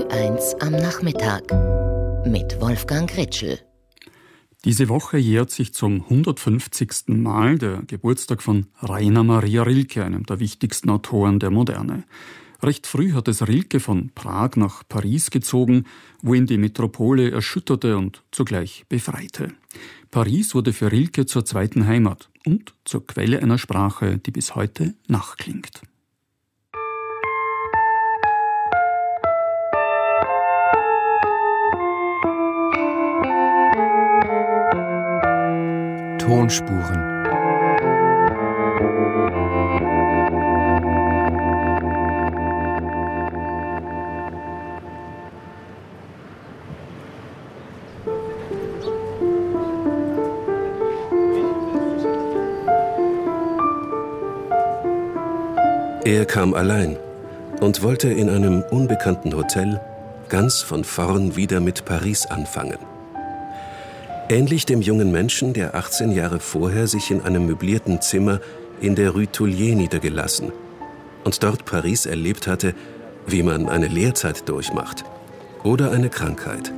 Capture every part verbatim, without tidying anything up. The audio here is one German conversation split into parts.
B eins am Nachmittag mit Wolfgang Ritschl. Diese Woche jährt sich zum hundertfünfzigsten Mal der Geburtstag von Rainer Maria Rilke, einem der wichtigsten Autoren der Moderne. Recht früh hat es Rilke von Prag nach Paris gezogen, wo ihn die Metropole erschütterte und zugleich befreite. Paris wurde für Rilke zur zweiten Heimat und zur Quelle einer Sprache, die bis heute nachklingt. Tonspuren. Er kam allein und wollte in einem unbekannten Hotel ganz von vorn wieder mit Paris anfangen. Ähnlich dem jungen Menschen, der achtzehn Jahre vorher sich in einem möblierten Zimmer in der Rue Toulier niedergelassen und dort Paris erlebt hatte, wie man eine Lehrzeit durchmacht oder eine Krankheit.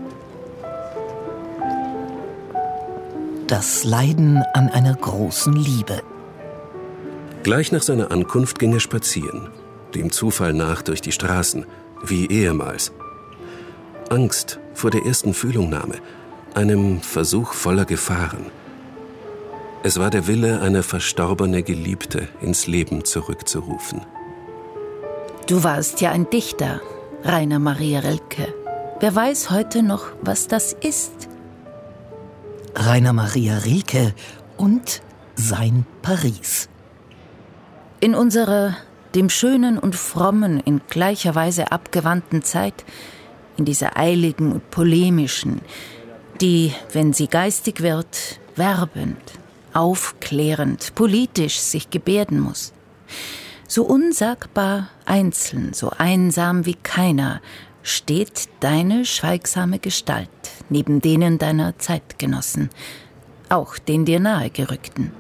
Das Leiden an einer großen Liebe. Gleich nach seiner Ankunft ging er spazieren, dem Zufall nach durch die Straßen, wie ehemals. Angst vor der ersten Fühlungnahme, einem Versuch voller Gefahren. Es war der Wille, eine verstorbene Geliebte ins Leben zurückzurufen. Du warst ja ein Dichter, Rainer Maria Rilke. Wer weiß heute noch, was das ist? Rainer Maria Rilke und sein Paris. In unserer dem Schönen und Frommen in gleicher Weise abgewandten Zeit, in dieser eiligen und polemischen, die, wenn sie geistig wird, werbend, aufklärend, politisch sich gebärden muss. So unsagbar einzeln, so einsam wie keiner, steht deine schweigsame Gestalt neben denen deiner Zeitgenossen, auch den dir nahegerückten.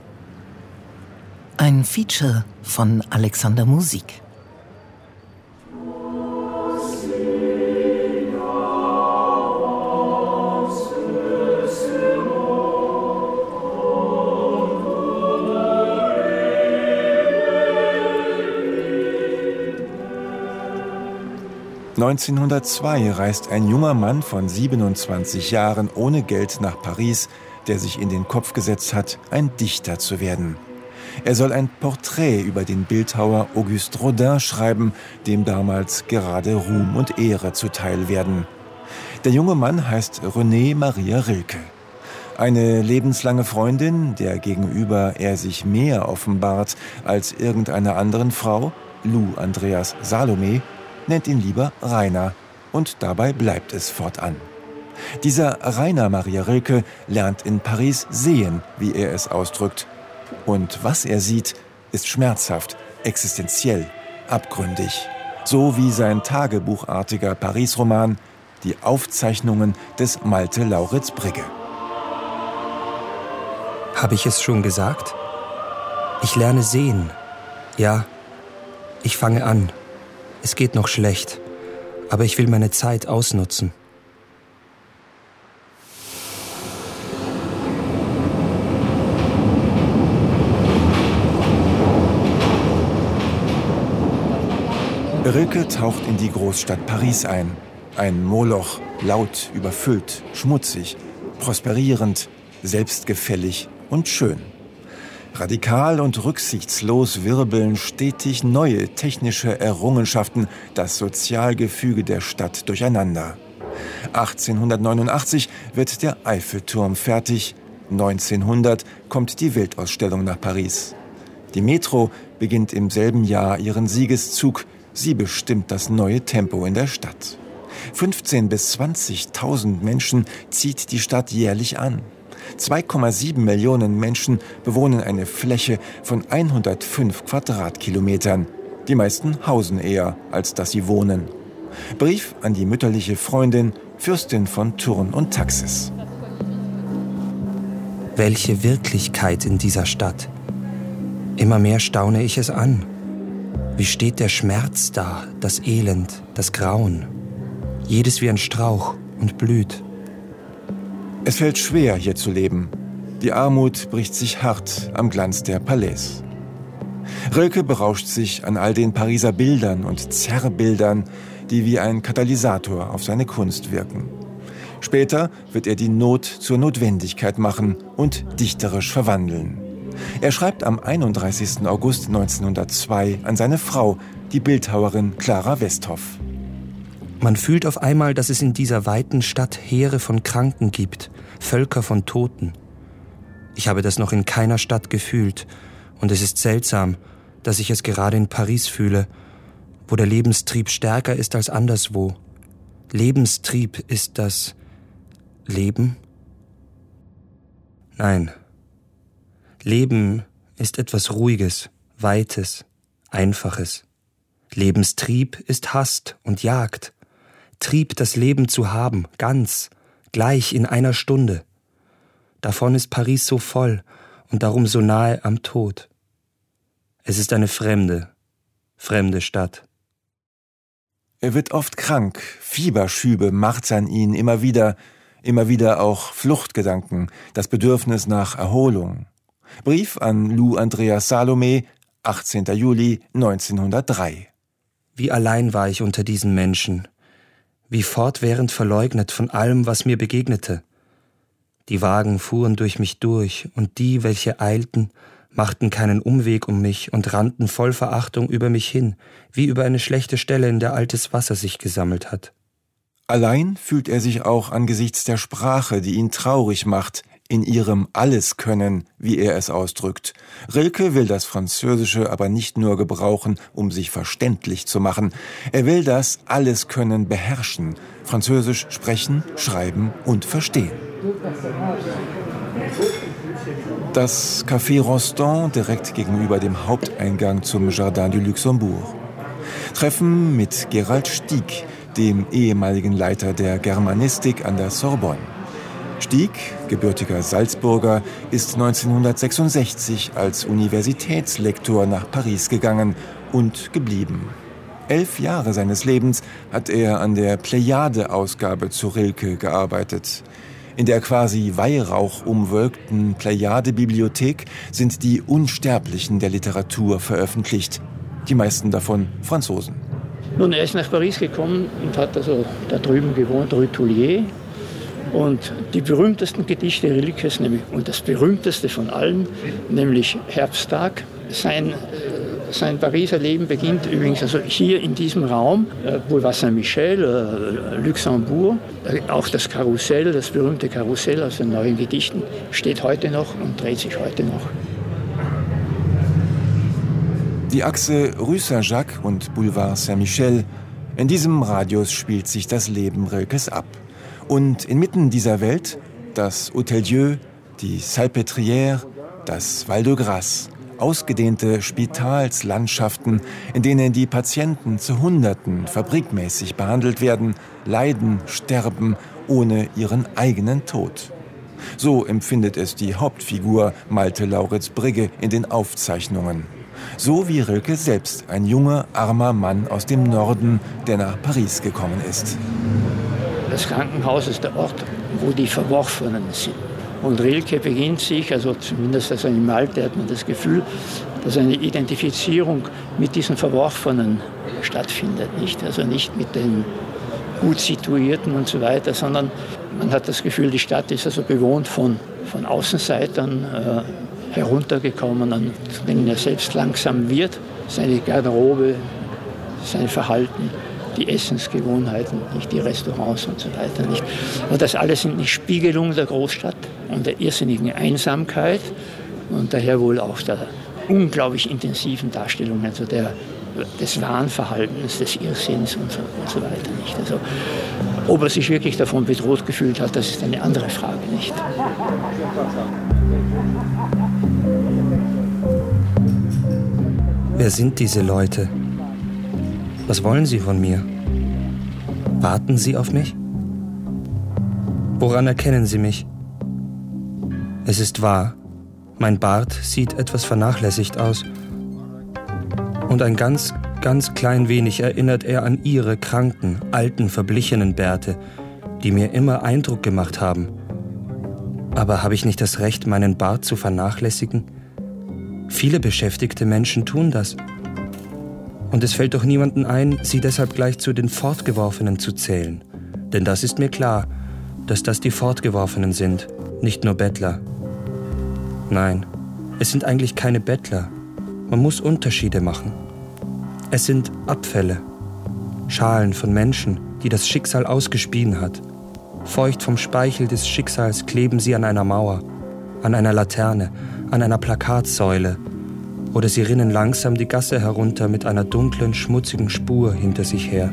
Ein Feature von Alexander Musik. neunzehnhundertzwei reist ein junger Mann von siebenundzwanzig Jahren ohne Geld nach Paris, der sich in den Kopf gesetzt hat, ein Dichter zu werden. Er soll ein Porträt über den Bildhauer Auguste Rodin schreiben, dem damals gerade Ruhm und Ehre zuteil werden. Der junge Mann heißt René Maria Rilke. Eine lebenslange Freundin, der gegenüber er sich mehr offenbart als irgendeiner anderen Frau, Lou Andreas Salome, nennt ihn lieber Rainer, und dabei bleibt es fortan. Dieser Rainer Maria Rilke lernt in Paris sehen, wie er es ausdrückt. Und was er sieht, ist schmerzhaft, existenziell, abgründig. So wie sein tagebuchartiger Paris-Roman Die Aufzeichnungen des Malte Lauritz Brigge. Habe ich es schon gesagt? Ich lerne sehen. Ja, ich fange an. Es geht noch schlecht, aber ich will meine Zeit ausnutzen. Rilke taucht in die Großstadt Paris ein. Ein Moloch, laut, überfüllt, schmutzig, prosperierend, selbstgefällig und schön. Radikal und rücksichtslos wirbeln stetig neue technische Errungenschaften das Sozialgefüge der Stadt durcheinander. achtzehnhundertneunundachtzig wird der Eiffelturm fertig, neunzehnhundert kommt die Weltausstellung nach Paris. Die Metro beginnt im selben Jahr ihren Siegeszug, sie bestimmt das neue Tempo in der Stadt. fünfzehntausend bis zwanzigtausend Menschen zieht die Stadt jährlich an. zwei Komma sieben Millionen Menschen bewohnen eine Fläche von hundertfünf Quadratkilometern. Die meisten hausen eher, als dass sie wohnen. Brief an die mütterliche Freundin, Fürstin von Thurn und Taxis. Welche Wirklichkeit in dieser Stadt. Immer mehr staune ich es an. Wie steht der Schmerz da, das Elend, das Grauen? Jedes wie ein Strauch und blüht. Es fällt schwer, hier zu leben. Die Armut bricht sich hart am Glanz der Palais. Rilke berauscht sich an all den Pariser Bildern und Zerrbildern, die wie ein Katalysator auf seine Kunst wirken. Später wird er die Not zur Notwendigkeit machen und dichterisch verwandeln. Er schreibt am einunddreißigsten August neunzehnhundertzwei an seine Frau, die Bildhauerin Clara Westhoff. Man fühlt auf einmal, dass es in dieser weiten Stadt Heere von Kranken gibt, Völker von Toten. Ich habe das noch in keiner Stadt gefühlt, und es ist seltsam, dass ich es gerade in Paris fühle, wo der Lebenstrieb stärker ist als anderswo. Lebenstrieb ist das Leben? Nein. Leben ist etwas Ruhiges, Weites, Einfaches. Lebenstrieb ist Hast und Jagd. Trieb, das Leben zu haben, ganz, gleich in einer Stunde. Davon ist Paris so voll und darum so nahe am Tod. Es ist eine fremde, fremde Stadt. Er wird oft krank, Fieberschübe martern ihn immer wieder, immer wieder auch Fluchtgedanken, das Bedürfnis nach Erholung. Brief an Lou Andreas Salome, achtzehnten Juli neunzehnhundertdrei. Wie allein war ich unter diesen Menschen, wie fortwährend verleugnet von allem, was mir begegnete. Die Wagen fuhren durch mich durch, und die, welche eilten, machten keinen Umweg um mich und rannten voll Verachtung über mich hin, wie über eine schlechte Stelle, in der altes Wasser sich gesammelt hat. Allein fühlt er sich auch angesichts der Sprache, die ihn traurig macht, in ihrem Alleskönnen, wie er es ausdrückt. Rilke will das Französische aber nicht nur gebrauchen, um sich verständlich zu machen. Er will das Alleskönnen beherrschen, Französisch sprechen, schreiben und verstehen. Das Café Rostand direkt gegenüber dem Haupteingang zum Jardin du Luxembourg. Treffen mit Gerald Stieg, dem ehemaligen Leiter der Germanistik an der Sorbonne. Stieg, gebürtiger Salzburger, ist neunzehnhundertsechsundsechzig als Universitätslektor nach Paris gegangen und geblieben. Elf Jahre seines Lebens hat er an der Plejade-Ausgabe zu Rilke gearbeitet. In der quasi weihrauchumwölkten Plejade-Bibliothek sind die Unsterblichen der Literatur veröffentlicht, die meisten davon Franzosen. Nun, er ist nach Paris gekommen und hat also da drüben gewohnt, Rue Toulier. Und die berühmtesten Gedichte Rilkes, nämlich, und das berühmteste von allen, nämlich Herbsttag. Sein, sein Pariser Leben beginnt übrigens also hier in diesem Raum, äh, Boulevard Saint-Michel, äh, Luxembourg. Äh, auch das Karussell, das berühmte Karussell aus den neuen Gedichten, steht heute noch und dreht sich heute noch. Die Achse Rue Saint-Jacques und Boulevard Saint-Michel, in diesem Radius spielt sich das Leben Rilkes ab. Und inmitten dieser Welt das Hôtel-Dieu, die Salpêtrière, das Val de Grace, ausgedehnte Spitalslandschaften, in denen die Patienten zu Hunderten fabrikmäßig behandelt werden, leiden, sterben, ohne ihren eigenen Tod. So empfindet es die Hauptfigur Malte Lauritz-Brigge in den Aufzeichnungen. So wie Rilke selbst, ein junger, armer Mann aus dem Norden, der nach Paris gekommen ist. Das Krankenhaus ist der Ort, wo die Verworfenen sind. Und Rilke beginnt sich, also zumindest also in Malte hat man das Gefühl, dass eine Identifizierung mit diesen Verworfenen stattfindet. Nicht? Also nicht mit den gut Situierten und so weiter, sondern man hat das Gefühl, die Stadt ist also bewohnt von, von Außenseitern, äh, heruntergekommenen, zu denen er selbst langsam wird. Seine Garderobe, sein Verhalten, die Essensgewohnheiten, nicht die Restaurants und so weiter. Nicht. Und das alles sind die Spiegelungen der Großstadt und der irrsinnigen Einsamkeit und daher wohl auch der unglaublich intensiven Darstellung also der, des Wahnverhaltens, des Irrsinns und so, und so weiter. Nicht. Also, ob er sich wirklich davon bedroht gefühlt hat, das ist eine andere Frage. Nicht. Wer sind diese Leute? Was wollen sie von mir? Warten sie auf mich? Woran erkennen sie mich? Es ist wahr, mein Bart sieht etwas vernachlässigt aus. Und ein ganz ganz klein wenig erinnert er an ihre kranken, alten, verblichenen Bärte, die mir immer Eindruck gemacht haben. Aber habe ich nicht das Recht, meinen Bart zu vernachlässigen? Viele beschäftigte Menschen tun das. Und es fällt doch niemandem ein, sie deshalb gleich zu den Fortgeworfenen zu zählen. Denn das ist mir klar, dass das die Fortgeworfenen sind, nicht nur Bettler. Nein, es sind eigentlich keine Bettler. Man muss Unterschiede machen. Es sind Abfälle, Schalen von Menschen, die das Schicksal ausgespien hat. Feucht vom Speichel des Schicksals kleben sie an einer Mauer, an einer Laterne, an einer Plakatsäule. Oder sie rinnen langsam die Gasse herunter mit einer dunklen, schmutzigen Spur hinter sich her.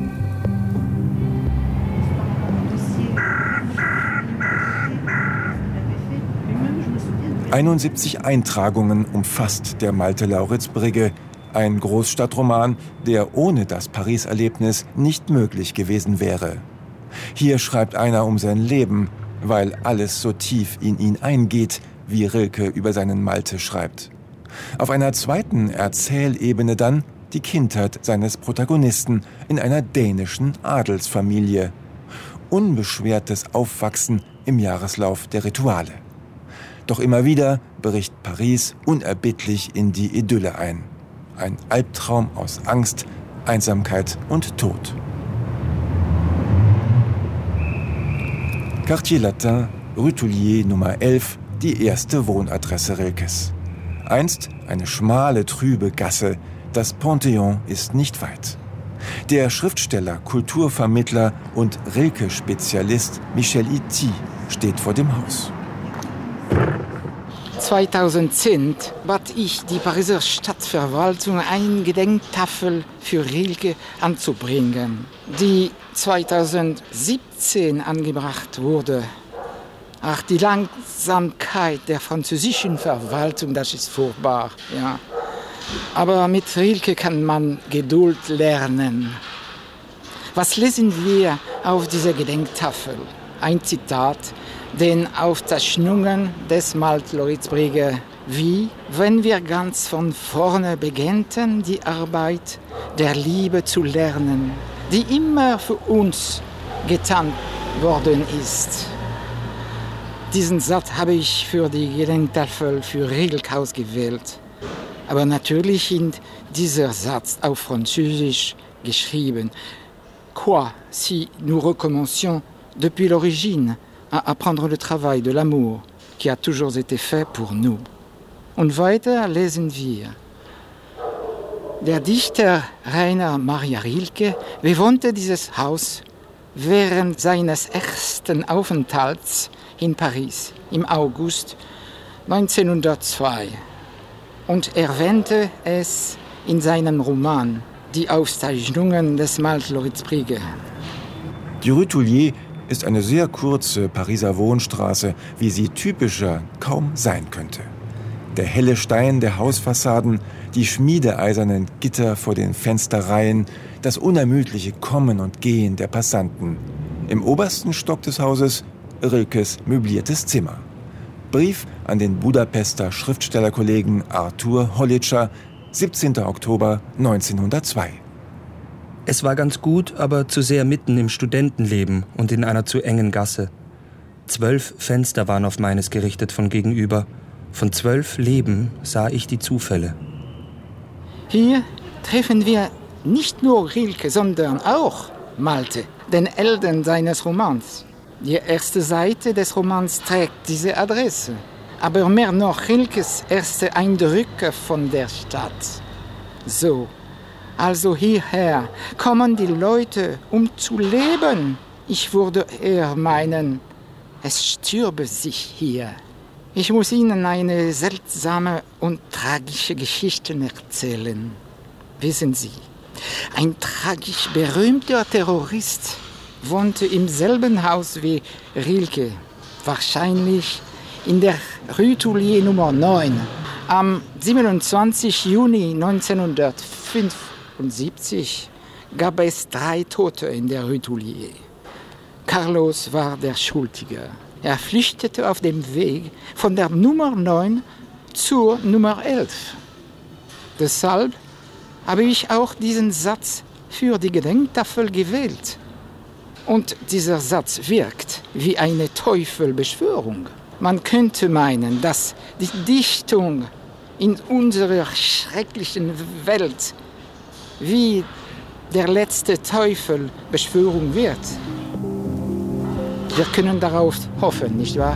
einundsiebzig Eintragungen umfasst der Malte Lauritz-Brigge, ein Großstadtroman, der ohne das Paris-Erlebnis nicht möglich gewesen wäre. Hier schreibt einer um sein Leben, weil alles so tief in ihn eingeht, wie Rilke über seinen Malte schreibt. Auf einer zweiten Erzählebene dann die Kindheit seines Protagonisten in einer dänischen Adelsfamilie. Unbeschwertes Aufwachsen im Jahreslauf der Rituale. Doch immer wieder bricht Paris unerbittlich in die Idylle ein. Ein Albtraum aus Angst, Einsamkeit und Tod. Quartier Latin, Rue Toulier Nummer elf, die erste Wohnadresse Rilkes. Einst eine schmale, trübe Gasse, das Panthéon ist nicht weit. Der Schriftsteller, Kulturvermittler und Rilke-Spezialist Michel Ity steht vor dem Haus. zweitausendzehn bat ich die Pariser Stadtverwaltung, eine Gedenktafel für Rilke anzubringen, die zweitausendsiebzehn angebracht wurde. Ach, die Langsamkeit der französischen Verwaltung, das ist furchtbar. Ja. Aber mit Rilke kann man Geduld lernen. Was lesen wir auf dieser Gedenktafel? Ein Zitat, den Aufzeichnungen des Malte Lauritz-Brigge, wie, wenn wir ganz von vorne beginnen, die Arbeit der Liebe zu lernen, die immer für uns getan worden ist. Diesen Satz habe ich für die Gedenktafel für Rilke ausgewählt. Aber natürlich ist dieser Satz auf Französisch geschrieben. Quoi si nous recommencions depuis l'origine à apprendre le travail de l'amour qui a toujours été fait pour nous. Und weiter lesen wir. Der Dichter Rainer Maria Rilke bewohnte dieses Haus während seines ersten Aufenthalts in Paris im August neunzehnhundertzwei und erwähnte es in seinem Roman Die Aufzeichnungen des Malte Lauritz-Brigge. Die Rue Toulier ist eine sehr kurze Pariser Wohnstraße, wie sie typischer kaum sein könnte. Der helle Stein der Hausfassaden, die schmiedeeisernen Gitter vor den Fensterreihen, das unermüdliche Kommen und Gehen der Passanten. Im obersten Stock des Hauses Rilkes möbliertes Zimmer. Brief an den Budapester Schriftstellerkollegen Arthur Hollitscher, siebzehnten Oktober neunzehnhundertzwei. Es war ganz gut, aber zu sehr mitten im Studentenleben und in einer zu engen Gasse. Zwölf Fenster waren auf meines gerichtet von gegenüber. Von zwölf Leben sah ich die Zufälle. Hier treffen wir nicht nur Rilke, sondern auch Malte, den Helden seines Romans. Die erste Seite des Romans trägt diese Adresse. Aber mehr noch Rilkes erste Eindrücke von der Stadt. So, also hierher kommen die Leute, um zu leben. Ich würde eher meinen, es stürbe sich hier. Ich muss Ihnen eine seltsame und tragische Geschichte erzählen. Wissen Sie, ein tragisch berühmter Terrorist wohnte im selben Haus wie Rilke, wahrscheinlich in der Rue Toulier Nummer neun. Am siebenundzwanzigsten Juni neunzehnhundertfünfundsiebzig gab es drei Tote in der Rue Toulier. Carlos war der Schuldige. Er flüchtete auf dem Weg von der Nummer neun zur Nummer elf. Deshalb habe ich auch diesen Satz für die Gedenktafel gewählt. Und dieser Satz wirkt wie eine Teufelbeschwörung. Man könnte meinen, dass die Dichtung in unserer schrecklichen Welt wie der letzte Teufelbeschwörung wird. Wir können darauf hoffen, nicht wahr?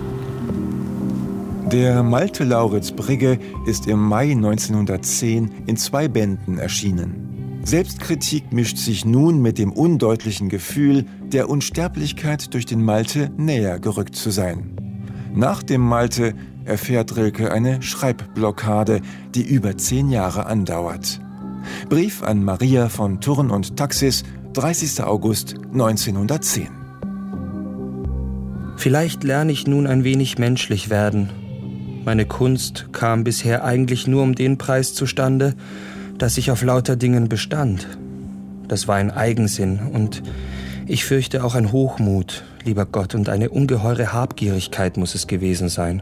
Der Malte Lauritz Brigge ist im Mai neunzehnhundertzehn in zwei Bänden erschienen. Selbstkritik mischt sich nun mit dem undeutlichen Gefühl, der Unsterblichkeit durch den Malte näher gerückt zu sein. Nach dem Malte erfährt Rilke eine Schreibblockade, die über zehn Jahre andauert. Brief an Maria von Thurn und Taxis, dreißigster August neunzehnhundertzehn. Vielleicht lerne ich nun ein wenig menschlich werden. Meine Kunst kam bisher eigentlich nur um den Preis zustande, dass ich auf lauter Dingen bestand. Das war ein Eigensinn und ich fürchte auch ein Hochmut, lieber Gott, und eine ungeheure Habgierigkeit muss es gewesen sein.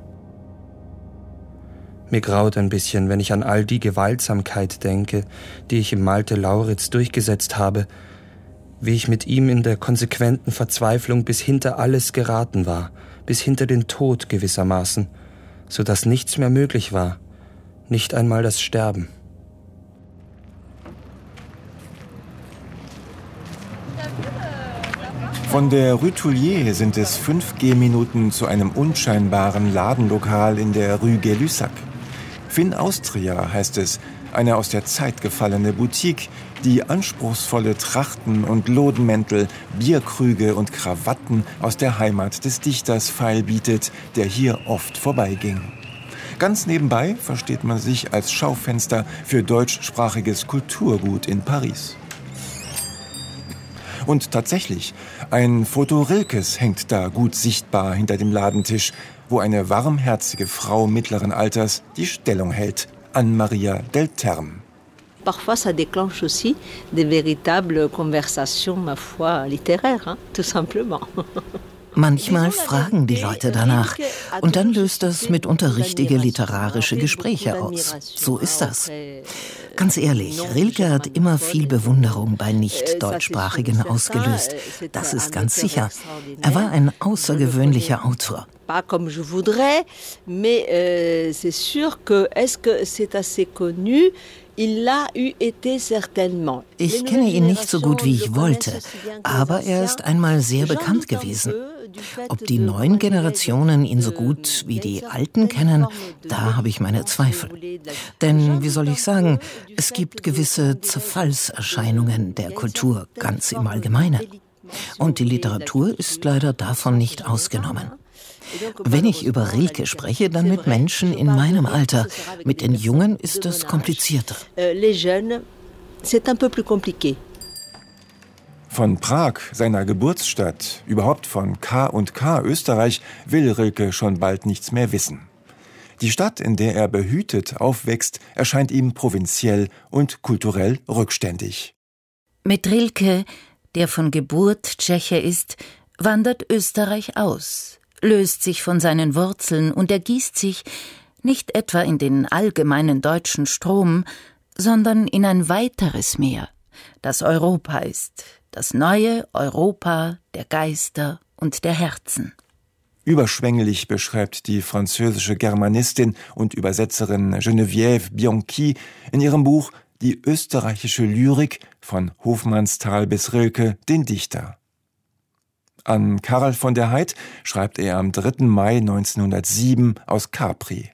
Mir graut ein bisschen, wenn ich an all die Gewaltsamkeit denke, die ich im Malte Lauritz durchgesetzt habe, wie ich mit ihm in der konsequenten Verzweiflung bis hinter alles geraten war, bis hinter den Tod gewissermaßen, so dass nichts mehr möglich war, nicht einmal das Sterben. Von der Rue Toulier sind es fünf Gehminuten zu einem unscheinbaren Ladenlokal in der Rue Gay-Lussac. Fin Austria heißt es, eine aus der Zeit gefallene Boutique, die anspruchsvolle Trachten und Lodenmäntel, Bierkrüge und Krawatten aus der Heimat des Dichters feilbietet, der hier oft vorbeiging. Ganz nebenbei versteht man sich als Schaufenster für deutschsprachiges Kulturgut in Paris. Und tatsächlich, ein Foto Rilkes hängt da gut sichtbar hinter dem Ladentisch, wo eine warmherzige Frau mittleren Alters die Stellung hält, Anne-Maria del Terme. Parfois, ça déclenche aussi des véritables conversations, ma foi, littéraires, hein, tout simplement. Manchmal fragen die Leute danach und dann löst das mitunter richtige literarische Gespräche aus. So ist das. Ganz ehrlich, Rilke hat immer viel Bewunderung bei Nicht-Deutschsprachigen ausgelöst. Das ist ganz sicher. Er war ein außergewöhnlicher Autor. Pas comme je voudrais, mais euh, c'est sûr que est-ce que c'est assez connu? Ich kenne ihn nicht so gut, wie ich wollte, aber er ist einmal sehr bekannt gewesen. Ob die neuen Generationen ihn so gut wie die alten kennen, da habe ich meine Zweifel. Denn, wie soll ich sagen, es gibt gewisse Zerfallserscheinungen der Kultur ganz im Allgemeinen. Und die Literatur ist leider davon nicht ausgenommen. Wenn ich über Rilke spreche, dann mit Menschen in meinem Alter. Mit den Jungen ist es komplizierter. Von Prag, seiner Geburtsstadt, überhaupt von K und K Österreich, will Rilke schon bald nichts mehr wissen. Die Stadt, in der er behütet aufwächst, erscheint ihm provinziell und kulturell rückständig. Mit Rilke, der von Geburt Tscheche ist, wandert Österreich aus, löst sich von seinen Wurzeln und ergießt sich nicht etwa in den allgemeinen deutschen Strom, sondern in ein weiteres Meer, das Europa ist, das neue Europa der Geister und der Herzen. Überschwänglich beschreibt die französische Germanistin und Übersetzerin Geneviève Bianchi in ihrem Buch Die österreichische Lyrik von Hofmannsthal bis Rilke den Dichter. An Karl von der Heydt schreibt er am dritten Mai neunzehnhundertsieben aus Capri.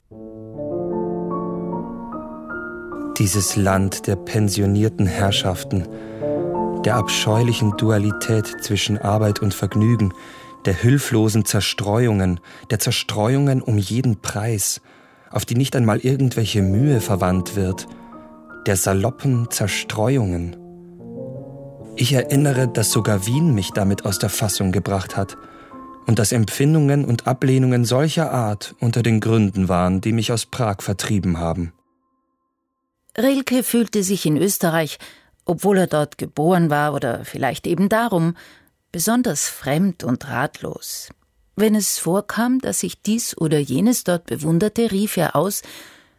Dieses Land der pensionierten Herrschaften, der abscheulichen Dualität zwischen Arbeit und Vergnügen, der hilflosen Zerstreuungen, der Zerstreuungen um jeden Preis, auf die nicht einmal irgendwelche Mühe verwandt wird, der saloppen Zerstreuungen. Ich erinnere, dass sogar Wien mich damit aus der Fassung gebracht hat und dass Empfindungen und Ablehnungen solcher Art unter den Gründen waren, die mich aus Prag vertrieben haben. Rilke fühlte sich in Österreich, obwohl er dort geboren war oder vielleicht eben darum, besonders fremd und ratlos. Wenn es vorkam, dass ich dies oder jenes dort bewunderte, rief er aus: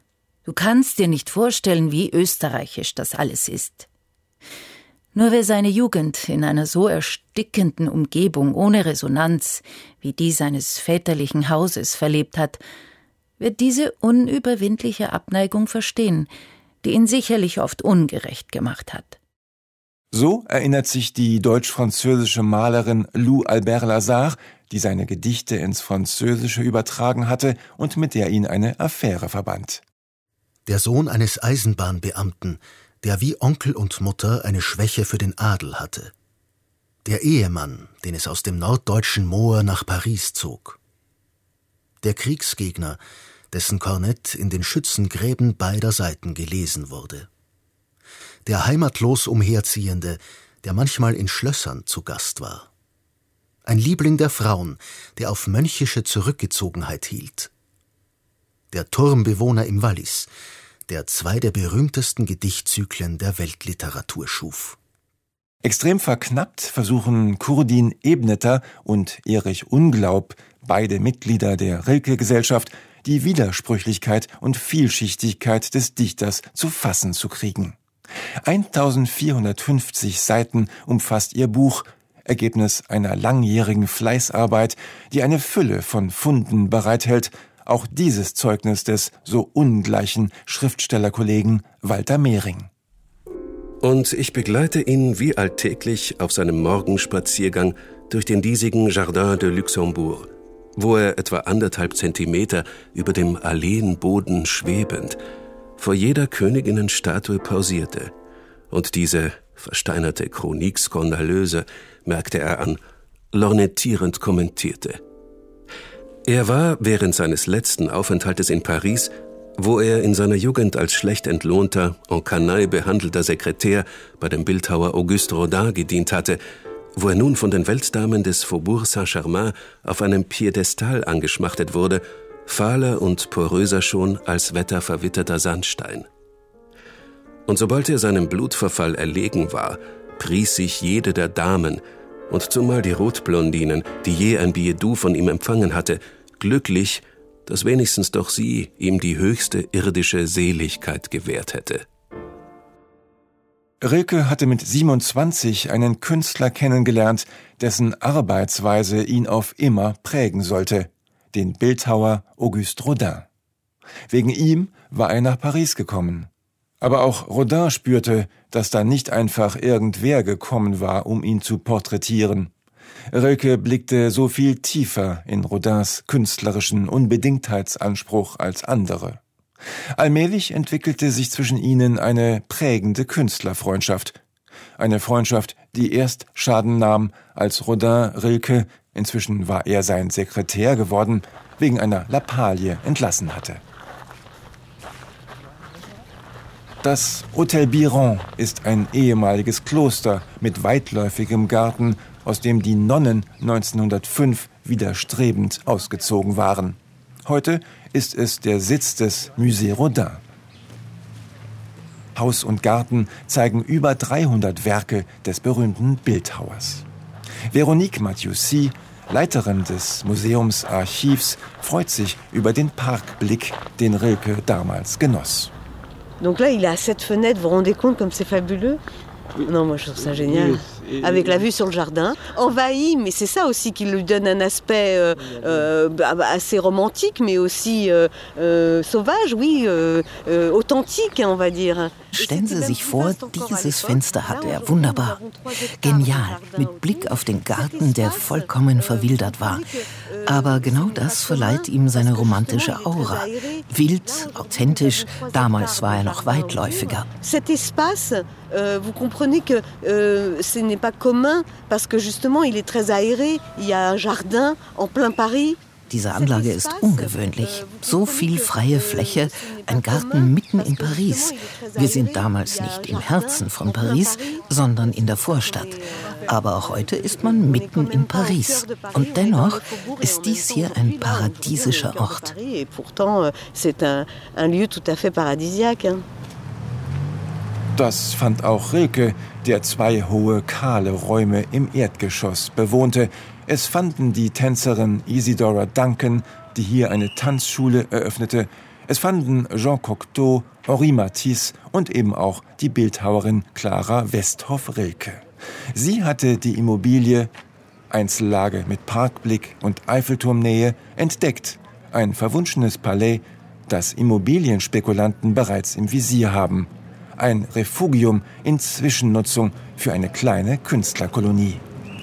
Du kannst dir nicht vorstellen, wie österreichisch das alles ist. Nur wer seine Jugend in einer so erstickenden Umgebung ohne Resonanz wie die seines väterlichen Hauses verlebt hat, wird diese unüberwindliche Abneigung verstehen, die ihn sicherlich oft ungerecht gemacht hat. So erinnert sich die deutsch-französische Malerin Lou Albert Lazare, die seine Gedichte ins Französische übertragen hatte und mit der ihn eine Affäre verband. Der Sohn eines Eisenbahnbeamten, der wie Onkel und Mutter eine Schwäche für den Adel hatte. Der Ehemann, den es aus dem norddeutschen Moor nach Paris zog. Der Kriegsgegner, dessen Kornett in den Schützengräben beider Seiten gelesen wurde. Der heimatlos Umherziehende, der manchmal in Schlössern zu Gast war. Ein Liebling der Frauen, der auf mönchische Zurückgezogenheit hielt. Der Turmbewohner im Wallis, der zwei der berühmtesten Gedichtzyklen der Weltliteratur schuf. Extrem verknappt versuchen Kurdin Ebneter und Erich Unglaub, beide Mitglieder der Rilke-Gesellschaft, die Widersprüchlichkeit und Vielschichtigkeit des Dichters zu fassen zu kriegen. eintausendvierhundertfünfzig Seiten umfasst ihr Buch, Ergebnis einer langjährigen Fleißarbeit, die eine Fülle von Funden bereithält, auch dieses Zeugnis des so ungleichen Schriftstellerkollegen Walter Mehring. Und ich begleite ihn wie alltäglich auf seinem Morgenspaziergang durch den diesigen Jardin de Luxembourg, wo er etwa anderthalb Zentimeter über dem Alleenboden schwebend vor jeder Königinnenstatue pausierte und diese versteinerte Chronique skandalöse, merkte er an, lorgnettierend kommentierte. Er war während seines letzten Aufenthaltes in Paris, wo er in seiner Jugend als schlecht entlohnter, en canaille behandelter Sekretär bei dem Bildhauer Auguste Rodin gedient hatte, wo er nun von den Weltdamen des Faubourg Saint-Germain auf einem Piedestal angeschmachtet wurde, fahler und poröser schon als wetterverwitterter Sandstein. Und sobald er seinem Blutverfall erlegen war, pries sich jede der Damen, und zumal die Rotblondinen, die je ein Billet-doux von ihm empfangen hatte, glücklich, dass wenigstens doch sie ihm die höchste irdische Seligkeit gewährt hätte. Rilke hatte mit siebenundzwanzig einen Künstler kennengelernt, dessen Arbeitsweise ihn auf immer prägen sollte, den Bildhauer Auguste Rodin. Wegen ihm war er nach Paris gekommen. Aber auch Rodin spürte, dass da nicht einfach irgendwer gekommen war, um ihn zu porträtieren. Rilke blickte so viel tiefer in Rodins künstlerischen Unbedingtheitsanspruch als andere. Allmählich entwickelte sich zwischen ihnen eine prägende Künstlerfreundschaft. Eine Freundschaft, die erst Schaden nahm, als Rodin Rilke, inzwischen war er sein Sekretär geworden, wegen einer Lappalie entlassen hatte. Das Hôtel Biron ist ein ehemaliges Kloster mit weitläufigem Garten, aus dem die Nonnen neunzehnhundertfünf widerstrebend ausgezogen waren. Heute ist es der Sitz des Musée Rodin. Haus und Garten zeigen über dreihundert Werke des berühmten Bildhauers. Veronique Mathieussy, Leiterin des Museumsarchivs, freut sich über den Parkblick, den Rilke damals genoss. Donc là, il a cette fenêtre, vous vous rendez compte comme c'est fabuleux? Non, moi je trouve ça génial. Avec la vue sur le jardin, envahi, mais c'est ça aussi qui lui donne un aspect euh, euh, assez romantique, mais aussi euh, euh, sauvage, oui, euh, euh, authentique, on va dire. Stellen Sie sich vor, dieses Fenster hat er. Wunderbar. Genial. Mit Blick auf den Garten, der vollkommen verwildert war. Aber genau das verleiht ihm seine romantische Aura. Wild, authentisch. Damals war er noch weitläufiger. Cet espace, euh, vous comprenez que euh, ce n'est pas commun, parce que justement, il est très aéré. Il y a un jardin en plein Paris. Diese Anlage ist ungewöhnlich. So viel freie Fläche, ein Garten mitten in Paris. Wir sind damals nicht im Herzen von Paris, sondern in der Vorstadt. Aber auch heute ist man mitten in Paris. Und dennoch ist dies hier ein paradiesischer Ort. Das fand auch Rilke, der zwei hohe, kahle Räume im Erdgeschoss bewohnte. Es fanden die Tänzerin Isidora Duncan, die hier eine Tanzschule eröffnete. Es fanden Jean Cocteau, Henri Matisse und eben auch die Bildhauerin Clara Westhoff-Rilke. Sie hatte die Immobilie, Einzellage mit Parkblick und Eiffelturmnähe, entdeckt. Ein verwunschenes Palais, das Immobilienspekulanten bereits im Visier haben. Ein Refugium in Zwischennutzung für eine kleine Künstlerkolonie.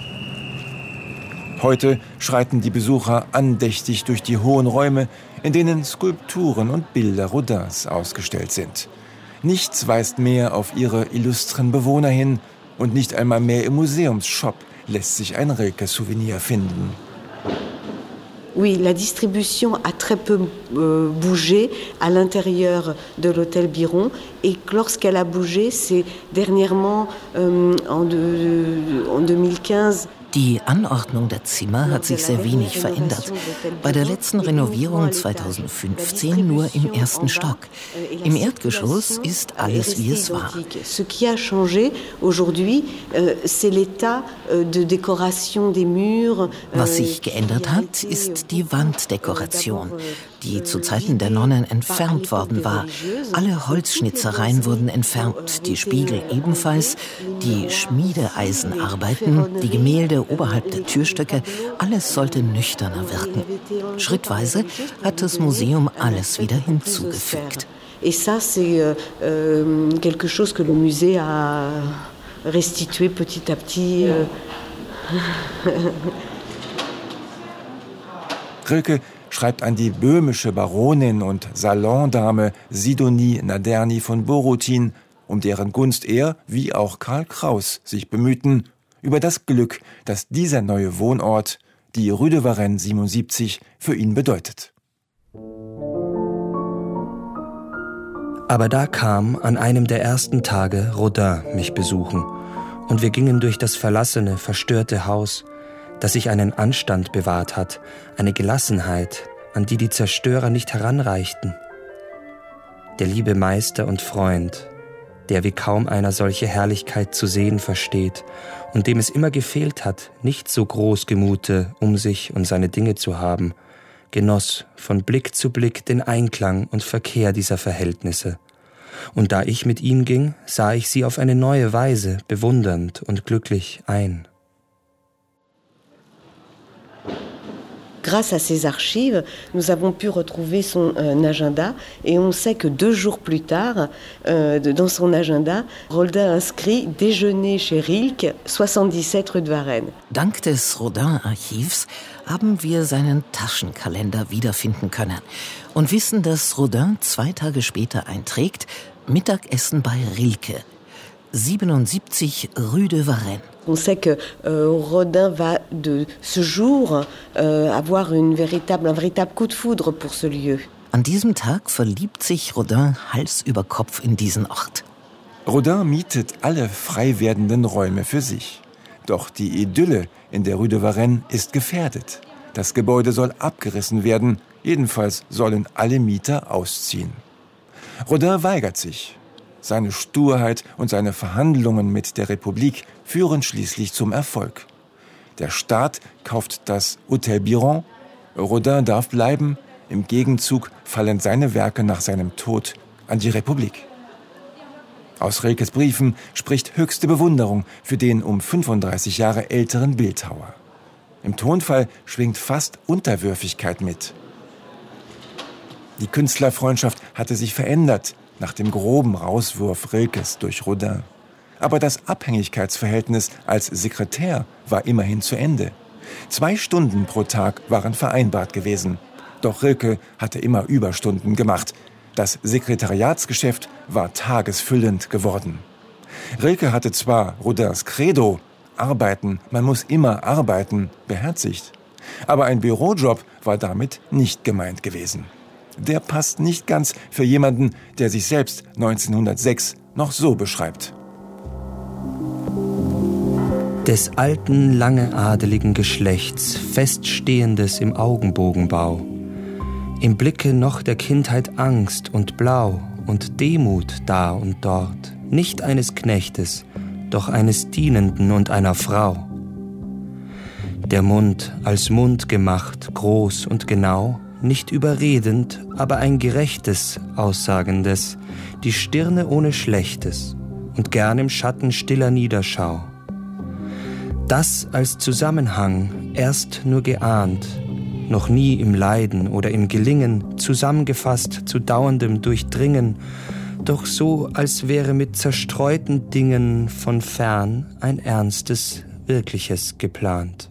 Heute schreiten die Besucher andächtig durch die hohen Räume, in denen Skulpturen und Bilder Rodins ausgestellt sind. Nichts weist mehr auf ihre illustren Bewohner hin und nicht einmal mehr im Museumsshop lässt sich ein Rilke-Souvenir finden. Oui, la distribution a très peu euh, bougé à l'intérieur de l'hôtel Biron et lorsqu'elle a bougé, c'est dernièrement euh, en, de, en deux mille quinze. Die Anordnung der Zimmer hat sich sehr wenig verändert. Bei der letzten Renovierung zweitausendfünfzehn nur im ersten Stock. Im Erdgeschoss ist alles, wie es war. Ce qui a changé aujourd'hui, c'est l'état de décoration des murs. Was sich geändert hat, ist die Wanddekoration, die zu Zeiten der Nonnen entfernt worden war. Alle Holzschnitzereien wurden entfernt, die Spiegel ebenfalls, die Schmiedeeisenarbeiten, die Gemälde oberhalb der Türstöcke, alles sollte nüchterner wirken. Schrittweise hat das Museum alles wieder hinzugefügt. Et ça, c'est euh, quelque chose que le musée a restitué petit à petit. Euh. Rilke schreibt an die böhmische Baronin und Salondame Sidonie Naderni von Borutin, um deren Gunst er, wie auch Karl Kraus, sich bemühten, über das Glück, das dieser neue Wohnort, die Rue de Varenne siebenundsiebzig, für ihn bedeutet. Aber da kam an einem der ersten Tage Rodin mich besuchen und wir gingen durch das verlassene, verstörte Haus, das sich einen Anstand bewahrt hat, eine Gelassenheit, an die die Zerstörer nicht heranreichten. Der liebe Meister und Freund, der wie kaum einer solche Herrlichkeit zu sehen versteht und dem es immer gefehlt hat, nicht so groß Gemute um sich und seine Dinge zu haben, genoss von Blick zu Blick den Einklang und Verkehr dieser Verhältnisse. Und da ich mit ihm ging, sah ich sie auf eine neue Weise bewundernd und glücklich ein. Grâce à ces archives, nous avons pu retrouver son euh, agenda et on sait que deux jours plus tard, euh, dans son agenda, Rodin inscrit Déjeuner chez Rilke, soixante-dix-sept rue de Varenne. Dank des Rodin-Archivs haben wir seinen Taschenkalender wiederfinden können und wissen, dass Rodin zwei Tage später einträgt, Mittagessen bei Rilke, siebenundsiebzig rue de Varenne. On sait que euh, Rodin va de ce jour euh, avoir une véritable, un véritable coup de foudre pour ce lieu. An diesem Tag verliebt sich Rodin Hals über Kopf in diesen Ort. Rodin mietet alle frei werdenden Räume für sich. Doch die Idylle in der Rue de Varenne ist gefährdet. Das Gebäude soll abgerissen werden, jedenfalls sollen alle Mieter ausziehen. Rodin weigert sich. Seine Sturheit und seine Verhandlungen mit der Republik führen schließlich zum Erfolg. Der Staat kauft das Hôtel Biron, Rodin darf bleiben, im Gegenzug fallen seine Werke nach seinem Tod an die Republik. Aus Rilkes Briefen spricht höchste Bewunderung für den um fünfunddreißig Jahre älteren Bildhauer. Im Tonfall schwingt fast Unterwürfigkeit mit. Die Künstlerfreundschaft hatte sich verändert nach dem groben Rauswurf Rilkes durch Rodin. Aber das Abhängigkeitsverhältnis als Sekretär war immerhin zu Ende. Zwei Stunden pro Tag waren vereinbart gewesen. Doch Rilke hatte immer Überstunden gemacht. Das Sekretariatsgeschäft war tagesfüllend geworden. Rilke hatte zwar Rodins Credo, arbeiten, man muss immer arbeiten, beherzigt. Aber ein Bürojob war damit nicht gemeint gewesen. Der passt nicht ganz für jemanden, der sich selbst neunzehnhundertsechs noch so beschreibt. Des alten, lange adeligen Geschlechts, feststehendes im Augenbogenbau. Im Blicke noch der Kindheit Angst und Blau und Demut da und dort. Nicht eines Knechtes, doch eines Dienenden und einer Frau. Der Mund als Mund gemacht, groß und genau, nicht überredend, aber ein gerechtes, aussagendes, die Stirne ohne Schlechtes und gern im Schatten stiller Niederschau. Das als Zusammenhang erst nur geahnt, noch nie im Leiden oder im Gelingen, zusammengefasst zu dauerndem Durchdringen, doch so, als wäre mit zerstreuten Dingen von fern ein Ernstes, Wirkliches geplant.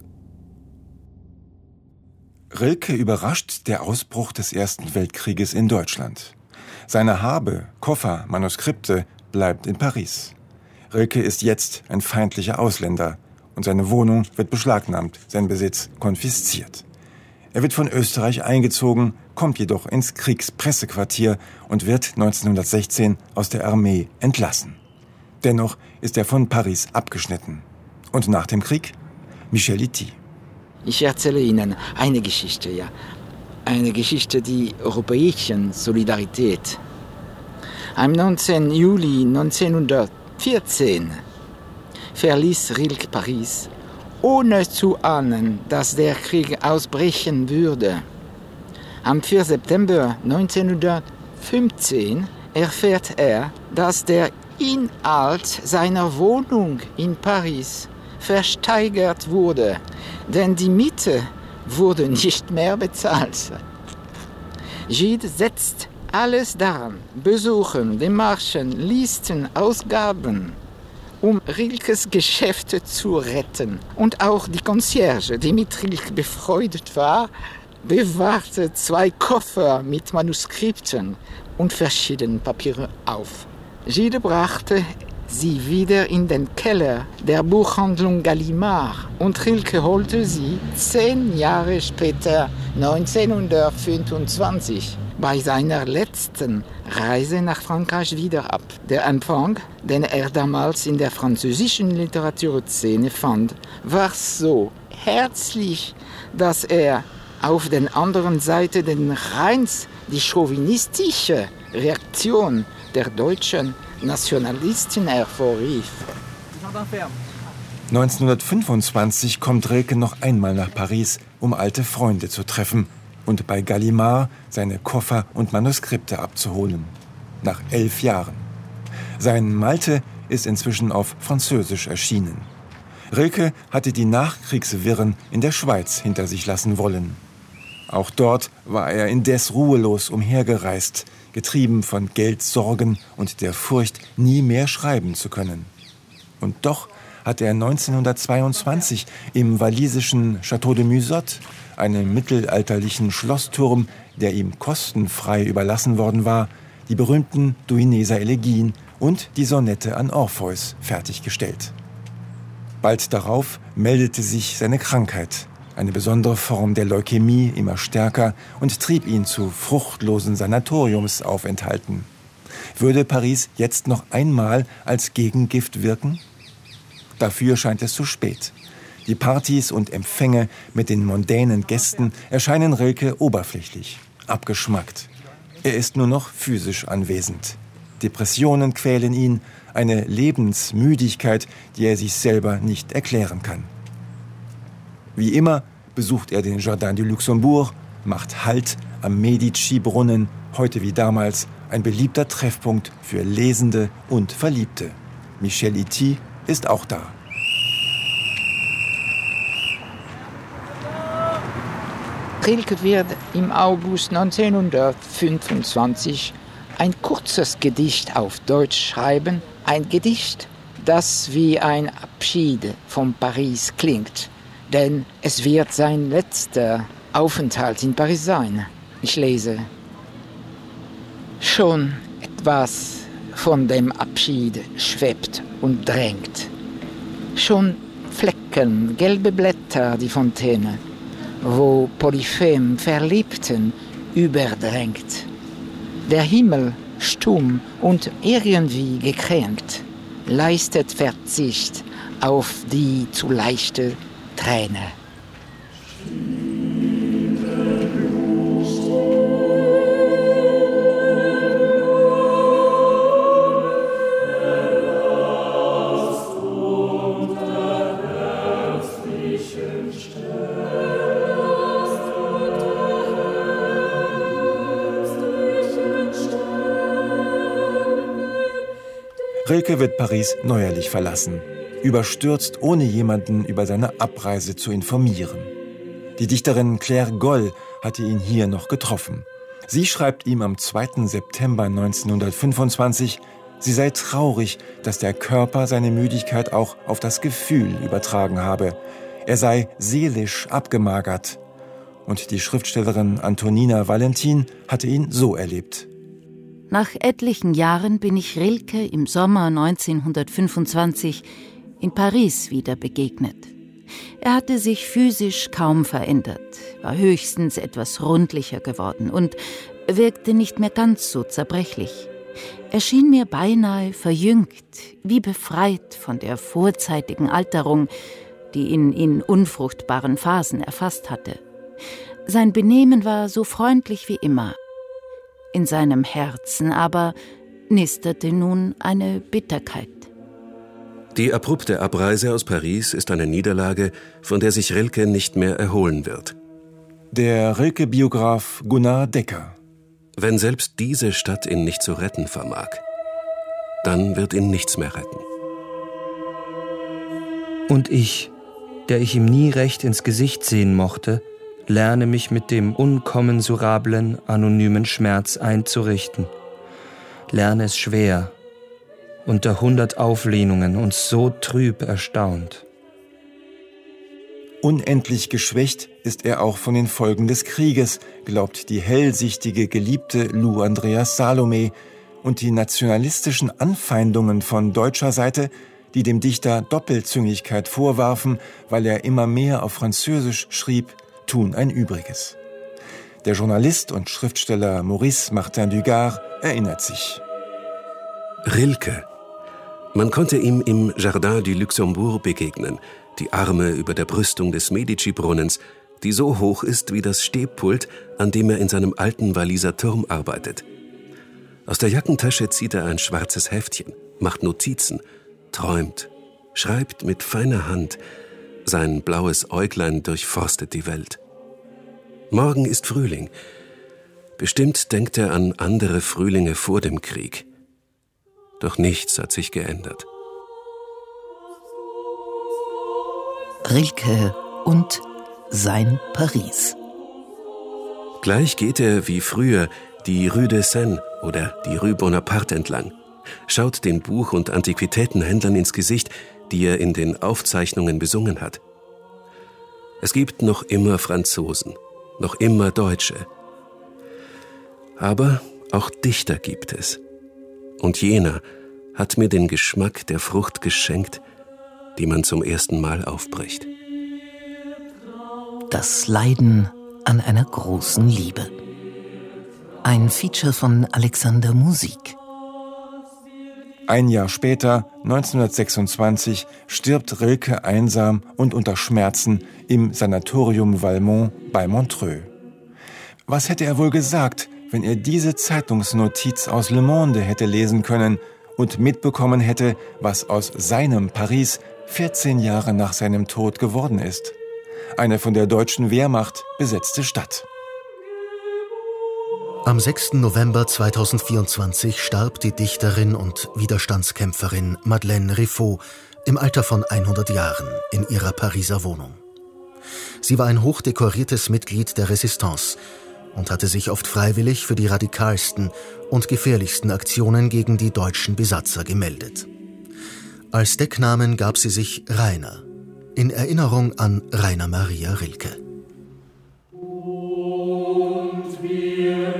Rilke überrascht der Ausbruch des Ersten Weltkrieges in Deutschland. Seine Habe, Koffer, Manuskripte bleibt in Paris. Rilke ist jetzt ein feindlicher Ausländer und seine Wohnung wird beschlagnahmt, sein Besitz konfisziert. Er wird von Österreich eingezogen, kommt jedoch ins Kriegspressequartier und wird neunzehnhundertsechzehn aus der Armee entlassen. Dennoch ist er von Paris abgeschnitten. Und nach dem Krieg Michel Ity. Ich erzähle Ihnen eine Geschichte, ja. Eine Geschichte der europäischen Solidarität. Am neunzehnten Juli neunzehnhundertvierzehn verließ Rilke Paris, ohne zu ahnen, dass der Krieg ausbrechen würde. Am vierten September neunzehnhundertfünfzehn erfährt er, dass der Inhalt seiner Wohnung in Paris versteigert wurde, denn die Miete wurde nicht mehr bezahlt. Gide setzt alles daran, Besuchen, Demarchen, Listen, Ausgaben, um Rilkes Geschäfte zu retten. Und auch die Concierge, die mit Rilke befreundet war, bewahrte zwei Koffer mit Manuskripten und verschiedenen Papieren auf. Gide brachte sie wieder in den Keller der Buchhandlung Gallimard und Rilke holte sie zehn Jahre später, neunzehnhundertfünfundzwanzig, bei seiner letzten Reise nach Frankreich wieder ab. Der Empfang, den er damals in der französischen Literaturszene fand, war so herzlich, dass er auf der anderen Seite den Rheins die chauvinistische Reaktion der deutschen Nationalisten hervorrief. neunzehnhundertfünfundzwanzig kommt Rilke noch einmal nach Paris, um alte Freunde zu treffen und bei Gallimard seine Koffer und Manuskripte abzuholen. Nach elf Jahren. Sein Malte ist inzwischen auf Französisch erschienen. Rilke hatte die Nachkriegswirren in der Schweiz hinter sich lassen wollen. Auch dort war er indes ruhelos umhergereist, getrieben von Geldsorgen und der Furcht, nie mehr schreiben zu können. Und doch hatte er neunzehnhundertzweiundzwanzig im walisischen Château de Musot, einem mittelalterlichen Schlossturm, der ihm kostenfrei überlassen worden war, die berühmten Duineser Elegien und die Sonette an Orpheus fertiggestellt. Bald darauf meldete sich seine Krankheit, eine besondere Form der Leukämie, immer stärker und trieb ihn zu fruchtlosen Sanatoriumsaufenthalten. Würde Paris jetzt noch einmal als Gegengift wirken? Dafür scheint es zu spät. Die Partys und Empfänge mit den mondänen Gästen erscheinen Rilke oberflächlich, abgeschmackt. Er ist nur noch physisch anwesend. Depressionen quälen ihn, eine Lebensmüdigkeit, die er sich selber nicht erklären kann. Wie immer besucht er den Jardin du Luxembourg, macht Halt am Medici-Brunnen, heute wie damals ein beliebter Treffpunkt für Lesende und Verliebte. Michel Ity ist auch da. Rilke wird im August neunzehnhundertfünfundzwanzig ein kurzes Gedicht auf Deutsch schreiben, ein Gedicht, das wie ein Abschied von Paris klingt. Denn es wird sein letzter Aufenthalt in Paris sein. Ich lese. Schon etwas von dem Abschied schwebt und drängt. Schon Flecken, gelbe Blätter die Fontäne, wo Polyphem Verliebten überdrängt. Der Himmel stumm und irgendwie gekränkt, leistet Verzicht auf die zu leichte Träne. Rilke wird Paris neuerlich verlassen, überstürzt, ohne jemanden über seine Abreise zu informieren. Die Dichterin Claire Goll hatte ihn hier noch getroffen. Sie schreibt ihm am zweiten September neunzehnhundertfünfundzwanzig, sie sei traurig, dass der Körper seine Müdigkeit auch auf das Gefühl übertragen habe. Er sei seelisch abgemagert. Und die Schriftstellerin Antonina Valentin hatte ihn so erlebt. Nach etlichen Jahren bin ich Rilke im Sommer neunzehnhundertfünfundzwanzig in Paris wieder begegnet. Er hatte sich physisch kaum verändert, war höchstens etwas rundlicher geworden und wirkte nicht mehr ganz so zerbrechlich. Er schien mir beinahe verjüngt, wie befreit von der vorzeitigen Alterung, die ihn in unfruchtbaren Phasen erfasst hatte. Sein Benehmen war so freundlich wie immer. In seinem Herzen aber nisterte nun eine Bitterkeit. Die abrupte Abreise aus Paris ist eine Niederlage, von der sich Rilke nicht mehr erholen wird. Der Rilke-Biograf Gunnar Decker. Wenn selbst diese Stadt ihn nicht zu retten vermag, dann wird ihn nichts mehr retten. Und ich, der ich ihm nie recht ins Gesicht sehen mochte, lerne mich mit dem unkommensurablen, anonymen Schmerz einzurichten. Lerne es schwer, unter hundert Auflehnungen und so trüb erstaunt. Unendlich geschwächt ist er auch von den Folgen des Krieges, glaubt die hellsichtige Geliebte Lou Andreas Salome, und die nationalistischen Anfeindungen von deutscher Seite, die dem Dichter Doppelzüngigkeit vorwarfen, weil er immer mehr auf Französisch schrieb, tun ein Übriges. Der Journalist und Schriftsteller Maurice Martin Dugard erinnert sich. Rilke. Man konnte ihm im Jardin du Luxembourg begegnen, die Arme über der Brüstung des Medici-Brunnens, die so hoch ist wie das Stehpult, an dem er in seinem alten Walliser Turm arbeitet. Aus der Jackentasche zieht er ein schwarzes Heftchen, macht Notizen, träumt, schreibt mit feiner Hand. Sein blaues Äuglein durchforstet die Welt. Morgen ist Frühling. Bestimmt denkt er an andere Frühlinge vor dem Krieg. Doch nichts hat sich geändert. Rilke und sein Paris. Gleich geht er wie früher die Rue de Seine oder die Rue Bonaparte entlang, schaut den Buch- und Antiquitätenhändlern ins Gesicht, die er in den Aufzeichnungen besungen hat. Es gibt noch immer Franzosen, noch immer Deutsche. Aber auch Dichter gibt es. Und jener hat mir den Geschmack der Frucht geschenkt, die man zum ersten Mal aufbricht. Das Leiden an einer großen Liebe. Ein Feature von Alexander Musik. Ein Jahr später, neunzehnhundertsechsundzwanzig, stirbt Rilke einsam und unter Schmerzen im Sanatorium Valmont bei Montreux. Was hätte er wohl gesagt, wenn er diese Zeitungsnotiz aus Le Monde hätte lesen können und mitbekommen hätte, was aus seinem Paris vierzehn Jahre nach seinem Tod geworden ist? Eine von der deutschen Wehrmacht besetzte Stadt. Am sechsten November zweitausendvierundzwanzig starb die Dichterin und Widerstandskämpferin Madeleine Riffaut im Alter von hundert Jahren in ihrer Pariser Wohnung. Sie war ein hochdekoriertes Mitglied der Resistance und hatte sich oft freiwillig für die radikalsten und gefährlichsten Aktionen gegen die deutschen Besatzer gemeldet. Als Decknamen gab sie sich Rainer, in Erinnerung an Rainer Maria Rilke. Und wir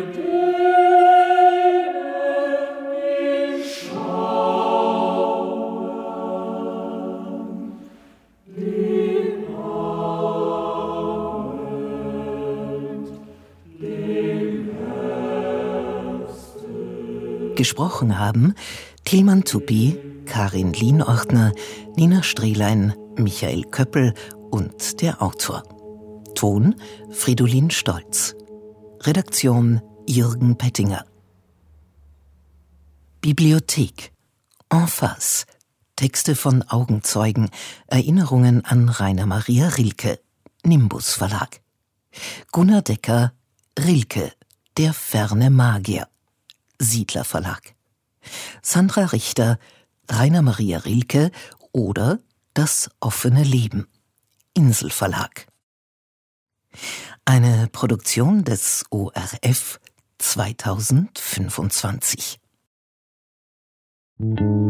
Gesprochen haben Tilman Tupy, Karin Lienordner, Nina Strehlein, Michael Köppel und der Autor. Ton Fridolin Stolz. Redaktion Jürgen Pettinger. Bibliothek En face. Texte von Augenzeugen. Erinnerungen an Rainer Maria Rilke. Nimbus Verlag. Gunnar Decker. Rilke. Der ferne Magier. Siedler Verlag. Sandra Richter. Rainer Maria Rilke oder Das offene Leben. Inselverlag. Eine Produktion des O R F zweitausendfünfundzwanzig.